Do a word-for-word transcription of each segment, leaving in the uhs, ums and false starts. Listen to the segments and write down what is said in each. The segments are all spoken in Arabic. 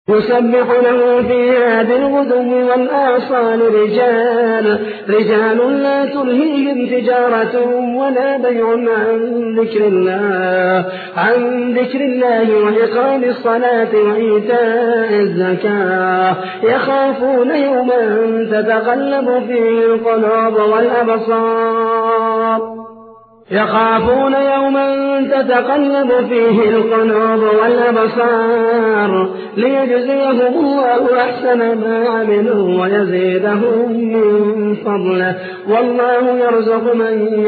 يسبح له فيها بالغدو والآصال رجال رجال لا تلهيهم تجارة ولا بيع عن ذكر الله عن ذكر الله وإقام الصلاة وإيتاء الزكاة يخافون يوما تتقلب فيه القلوب والأبصار يخافون يوما تتقلب فيه القلوب والأبصار ليجزيهم الله أحسن ما عملوا ويزيدهم من فضله والله يرزق من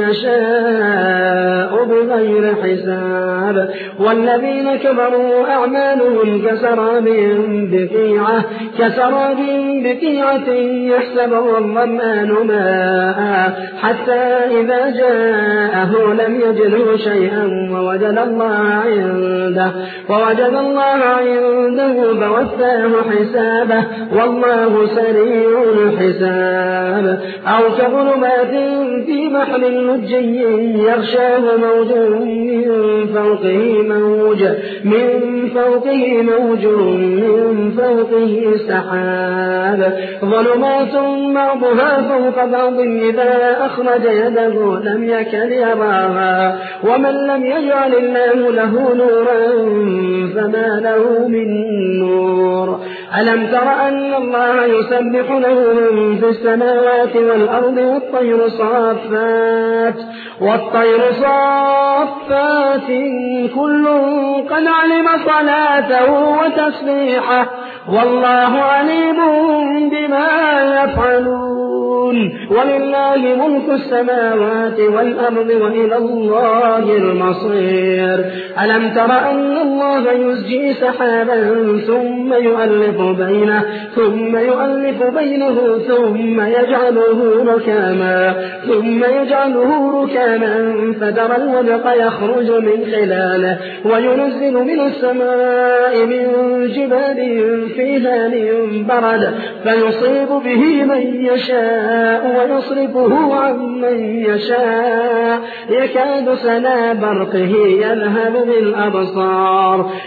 يشاء بغير حساب. والذين كفروا أعمالهم كسراب بقيعة كسراب بقيعة يحسبه الظمآن ماء حتى إذا جاءه لم يجده شيئا ووجد الله عنده ووجد الله عنده فوفاه حسابه والله سريع الحساب. أو كظلمات في بحر لجي يغشاه موج من فوقه موج من فوقه موج من فوقه سحاب ظلمات بعضها فوق بعض إذا أخرج يده لم يكد يراها ومن لم يجعل الله له نورا فما له من نور. ألم تر أن الله يسبح له من في السماوات والأرض والطير صافات والطير صافات كل قد علم صلاته وتسبيحه والله عليم بما يفعلون. ولله ملك السماوات والأرض وإلى الله المصير. ألم تر أن الله يزجي سحابا ثم يؤلف بينه ثم يؤلف بينه ثم يجعله ركاما ثم يجعله ركاما فترى الودق يخرج من خلاله وينزل من السماء من جبال فيها من برد فيصيب به من يشاء ويصرفه عن من يشاء يكاد سنا برقه يذهب بالأبصار.